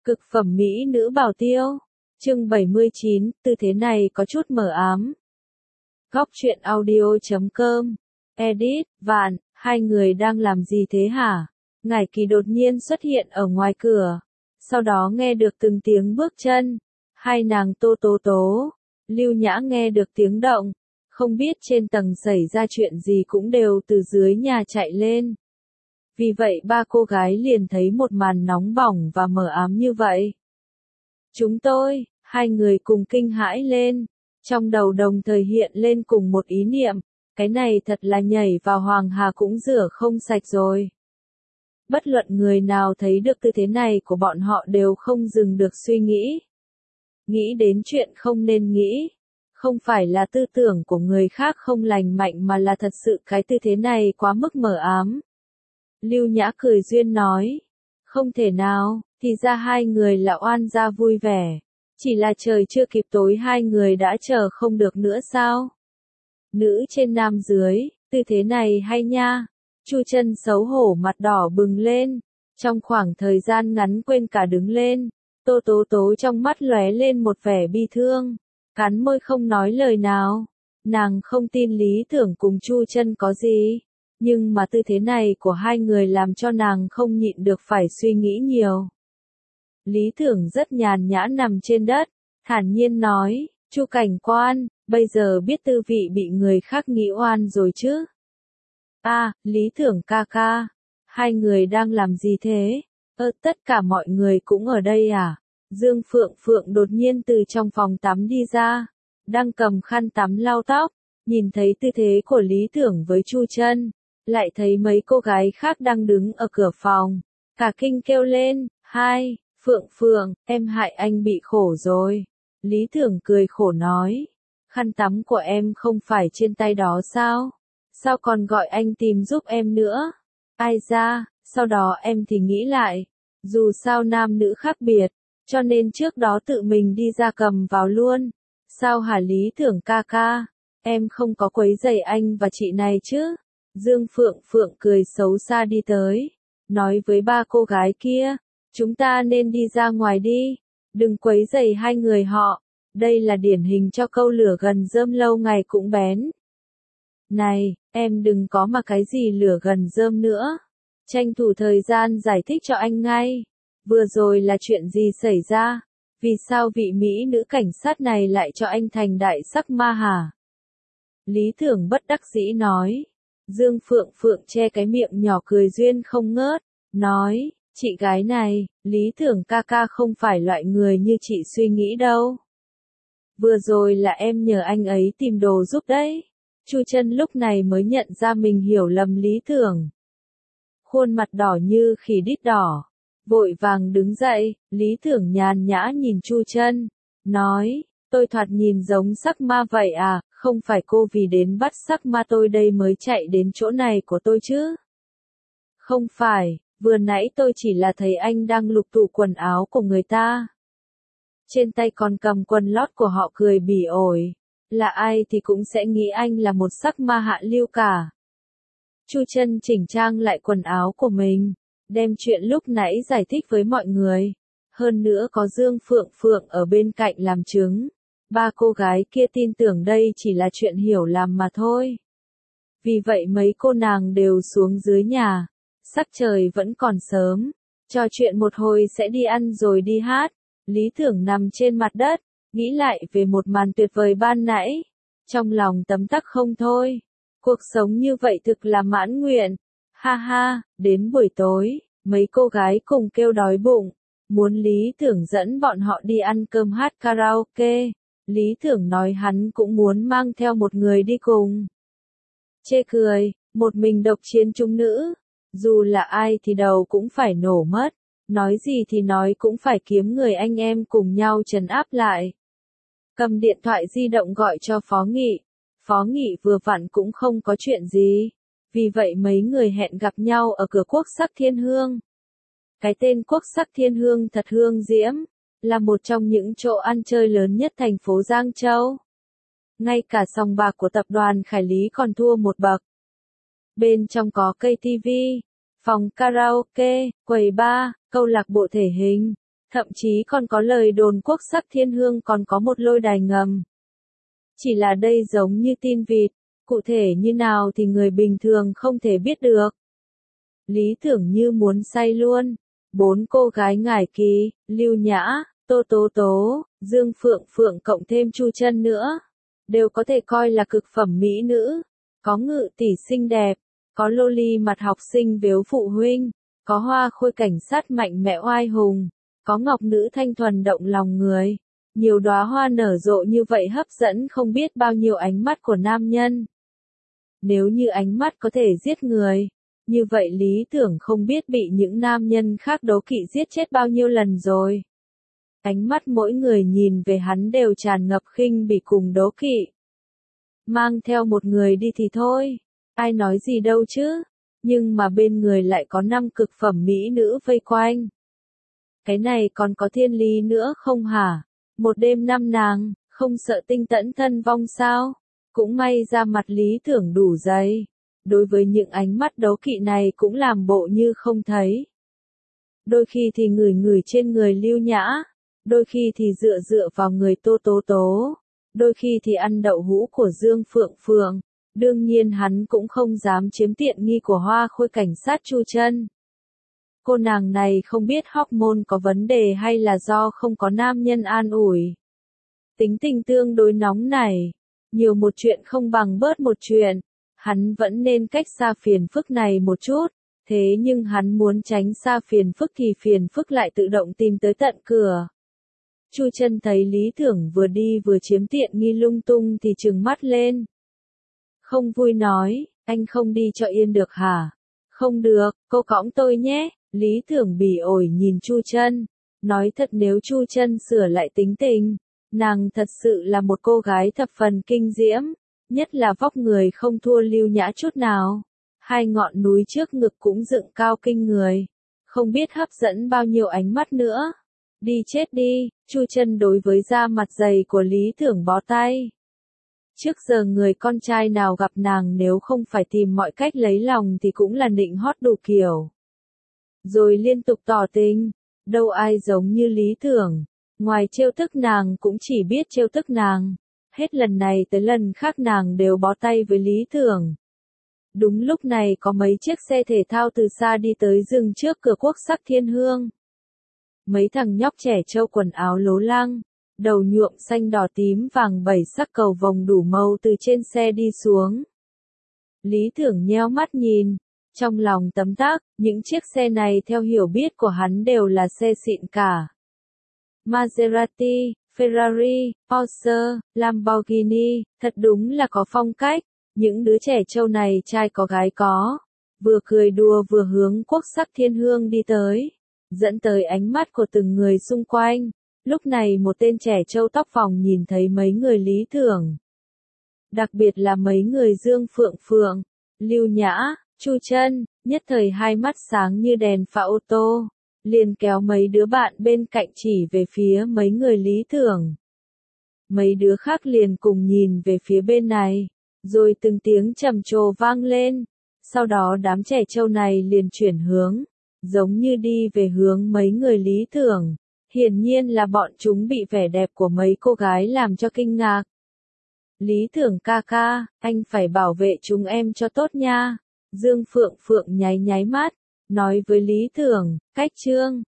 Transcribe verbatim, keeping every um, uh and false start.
Cực phẩm mỹ nữ bảo tiêu. Chương bảy mươi chín, tư thế này có chút mờ ám. Góc truyện audio chấm com. Edit, Vạn, hai người đang làm gì thế hả? Ngải Kỳ đột nhiên xuất hiện ở ngoài cửa. Sau đó nghe được từng tiếng bước chân. Hai nàng Tô Tố Tố, Lưu Nhã nghe được tiếng động. Không biết trên tầng xảy ra chuyện gì cũng đều từ dưới nhà chạy lên. Vì vậy ba cô gái liền thấy một màn nóng bỏng và mờ ám như vậy. Chúng tôi, hai người cùng kinh hãi lên. Trong đầu đồng thời hiện lên cùng một ý niệm, cái này thật là nhảy vào Hoàng Hà cũng rửa không sạch rồi. Bất luận người nào thấy được tư thế này của bọn họ đều không dừng được suy nghĩ. Nghĩ đến chuyện không nên nghĩ. Không phải là tư tưởng của người khác không lành mạnh mà là thật sự cái tư thế này quá mức mờ ám. Lưu Nhã cười duyên nói. Không thể nào, thì ra hai người là oan gia vui vẻ. Chỉ là trời chưa kịp tối hai người đã chờ không được nữa sao? Nữ trên nam dưới, tư thế này hay nha. Chu Chân xấu hổ mặt đỏ bừng lên. Trong khoảng thời gian ngắn quên cả đứng lên. Tô Tố Tố trong mắt lóe lên một vẻ bi thương. Cắn môi không nói lời nào. Nàng không tin lý tưởng cùng Chu Chân có gì. Nhưng mà tư thế này của hai người làm cho nàng không nhịn được phải suy nghĩ nhiều. Lý Tưởng rất nhàn nhã nằm trên đất, thản nhiên nói, Chu cảnh quan, bây giờ biết tư vị bị người khác nghĩ oan rồi chứ? A, à, Lý Tưởng ca ca, hai người đang làm gì thế? Ơ, tất cả mọi người cũng ở đây à? Dương Phượng Phượng đột nhiên từ trong phòng tắm đi ra, đang cầm khăn tắm lau tóc, nhìn thấy tư thế của Lý Tưởng với Chu Chân. Lại thấy mấy cô gái khác đang đứng ở cửa phòng. Cả kinh kêu lên, hai, Phượng Phượng, em hại anh bị khổ rồi. Lý Tưởng cười khổ nói, khăn tắm của em không phải trên tay đó sao? Sao còn gọi anh tìm giúp em nữa? Ai ra, sau đó em thì nghĩ lại, dù sao nam nữ khác biệt, cho nên trước đó tự mình đi ra cầm vào luôn. Sao hả Lý Tưởng ca ca, em không có quấy rầy anh và chị này chứ? Dương Phượng Phượng cười xấu xa đi tới, nói với ba cô gái kia, chúng ta nên đi ra ngoài đi, đừng quấy rầy hai người họ, đây là điển hình cho câu lửa gần rơm lâu ngày cũng bén. Này, em đừng có mà cái gì lửa gần rơm nữa, tranh thủ thời gian giải thích cho anh ngay, vừa rồi là chuyện gì xảy ra, vì sao vị mỹ nữ cảnh sát này lại cho anh thành đại sắc ma hả? Lý Tưởng bất đắc dĩ nói. Dương Phượng Phượng che cái miệng nhỏ cười duyên không ngớt, nói, chị gái này, Lý Tưởng ca ca không phải loại người như chị suy nghĩ đâu. Vừa rồi là em nhờ anh ấy tìm đồ giúp đấy. Chu Chân lúc này mới nhận ra mình hiểu lầm Lý Tưởng. Khuôn mặt đỏ như khỉ đít đỏ, vội vàng đứng dậy, Lý Tưởng nhàn nhã nhìn Chu Chân, nói, tôi thoạt nhìn giống sắc ma vậy à? Không phải cô vì đến bắt sắc ma tôi đây mới chạy đến chỗ này của tôi chứ? Không phải, vừa nãy tôi chỉ là thấy anh đang lục tụ quần áo của người ta. Trên tay còn cầm quần lót của họ cười bỉ ổi. Là ai thì cũng sẽ nghĩ anh là một sắc ma hạ lưu cả. Chu Chân chỉnh trang lại quần áo của mình, đem chuyện lúc nãy giải thích với mọi người. Hơn nữa có Dương Phượng Phượng ở bên cạnh làm chứng. Ba cô gái kia tin tưởng đây chỉ là chuyện hiểu lầm mà thôi. Vì vậy mấy cô nàng đều xuống dưới nhà. Sắc trời vẫn còn sớm. Trò chuyện một hồi sẽ đi ăn rồi đi hát. Lý Tưởng nằm trên mặt đất, nghĩ lại về một màn tuyệt vời ban nãy. Trong lòng tấm tắc không thôi. Cuộc sống như vậy thực là mãn nguyện. Ha ha, đến buổi tối, mấy cô gái cùng kêu đói bụng. Muốn Lý Tưởng dẫn bọn họ đi ăn cơm hát karaoke. Lý Tưởng nói hắn cũng muốn mang theo một người đi cùng. Chê cười, một mình độc chiến trung nữ. Dù là ai thì đầu cũng phải nổ mất. Nói gì thì nói cũng phải kiếm người anh em cùng nhau trấn áp lại. Cầm điện thoại di động gọi cho Phó Nghị. Phó Nghị vừa vặn cũng không có chuyện gì. Vì vậy mấy người hẹn gặp nhau ở cửa Quốc Sắc Thiên Hương. Cái tên Quốc Sắc Thiên Hương thật hương diễm. Là một trong những chỗ ăn chơi lớn nhất thành phố Giang Châu. Ngay cả sòng bạc của tập đoàn Khải Lý còn thua một bậc. Bên trong có cây ti vi, phòng karaoke, quầy bar, câu lạc bộ thể hình, Thậm chí còn có lời đồn quốc sắc thiên hương còn có một lôi đài ngầm. Chỉ là đây giống như tin vịt, cụ thể như nào thì người bình thường không thể biết được. Lý Tưởng như muốn say luôn. Bốn cô gái Ngải Kỳ, Lưu Nhã, Tô Tố Tố, Dương Phượng Phượng cộng thêm Chu Chân nữa, đều có thể coi là cực phẩm mỹ nữ. Có ngự tỷ xinh đẹp, có loli mặt học sinh vếu phụ huynh, có hoa khôi cảnh sát mạnh mẽ oai hùng, có ngọc nữ thanh thuần động lòng người. Nhiều đóa hoa nở rộ như vậy hấp dẫn không biết bao nhiêu ánh mắt của nam nhân. Nếu như ánh mắt có thể giết người, như vậy Lý Tưởng không biết bị những nam nhân khác đố kỵ giết chết bao nhiêu lần rồi. Ánh mắt mỗi người nhìn về hắn đều tràn ngập khinh bỉ cùng đố kỵ. Mang theo một người đi thì thôi, ai nói gì đâu chứ, nhưng mà bên người lại có năm cực phẩm mỹ nữ vây quanh. Cái này còn có thiên lý nữa không hả? Một đêm năm nàng, không sợ tinh tẫn thân vong sao? Cũng may ra mặt Lý Tưởng đủ dày. Đối với những ánh mắt đố kỵ này cũng làm bộ như không thấy. Đôi khi thì ngửi ngửi trên người Lưu Nhã, đôi khi thì dựa dựa vào người Tô Tố Tố, đôi khi thì ăn đậu hũ của Dương Phượng Phượng. Đương nhiên hắn cũng không dám chiếm tiện nghi của hoa khôi cảnh sát Chu Chân. Cô nàng này không biết hormone có vấn đề hay là do không có nam nhân an ủi. Tính tình tương đối nóng này, nhiều một chuyện không bằng bớt một chuyện. Hắn vẫn nên cách xa phiền phức này một chút, thế nhưng hắn muốn tránh xa phiền phức thì phiền phức lại tự động tìm tới tận cửa. Chu Chân thấy Lý Tưởng vừa đi vừa chiếm tiện nghi lung tung thì trừng mắt lên. Không vui nói, anh không đi cho yên được hả? Không được, cô cõng tôi nhé. Lý Tưởng bỉ ổi nhìn Chu Chân, nói thật nếu Chu Chân sửa lại tính tình, nàng thật sự là một cô gái thập phần kinh diễm. Nhất là vóc người không thua Lưu Nhã chút nào. Hai ngọn núi trước ngực cũng dựng cao kinh người. Không biết hấp dẫn bao nhiêu ánh mắt nữa. Đi chết đi, Chu Chân đối với da mặt dày của Lý Tưởng bó tay. Trước giờ người con trai nào gặp nàng nếu không phải tìm mọi cách lấy lòng thì cũng là nịnh hót đủ kiểu. Rồi liên tục tỏ tình, đâu ai giống như Lý Tưởng. Ngoài trêu tức nàng cũng chỉ biết trêu tức nàng. Hết lần này tới lần khác nàng đều bó tay với Lý Tưởng. Đúng lúc này có mấy chiếc xe thể thao từ xa đi tới dừng trước cửa quốc sắc thiên hương. Mấy thằng nhóc trẻ trâu quần áo lố lăng, đầu nhuộm xanh đỏ tím vàng bảy sắc cầu vồng đủ màu từ trên xe đi xuống. Lý Tưởng nheo mắt nhìn, trong lòng tấm tắc, những chiếc xe này theo hiểu biết của hắn đều là xe xịn cả. Maserati, Ferrari, Porsche, Lamborghini, thật đúng là có phong cách. Những đứa trẻ trâu này trai có gái có, vừa cười đùa vừa hướng quốc sắc thiên hương đi tới, dẫn tới ánh mắt của từng người xung quanh. Lúc này một tên trẻ trâu tóc vòng nhìn thấy mấy người Lý Tưởng. Đặc biệt là mấy người Dương Phượng Phượng, Lưu Nhã, Chu Chân, nhất thời hai mắt sáng như đèn pha ô tô. Liền kéo mấy đứa bạn bên cạnh chỉ về phía mấy người Lý Tưởng. Mấy đứa khác liền cùng nhìn về phía bên này, rồi từng tiếng trầm trồ vang lên. Sau đó đám trẻ trâu này liền chuyển hướng, giống như đi về hướng mấy người Lý Tưởng. Hiển nhiên là bọn chúng bị vẻ đẹp của mấy cô gái làm cho kinh ngạc. Lý Tưởng ca ca, anh phải bảo vệ chúng em cho tốt nha. Dương Phượng Phượng nháy nháy mắt, nói với Lý Tưởng, cách trương,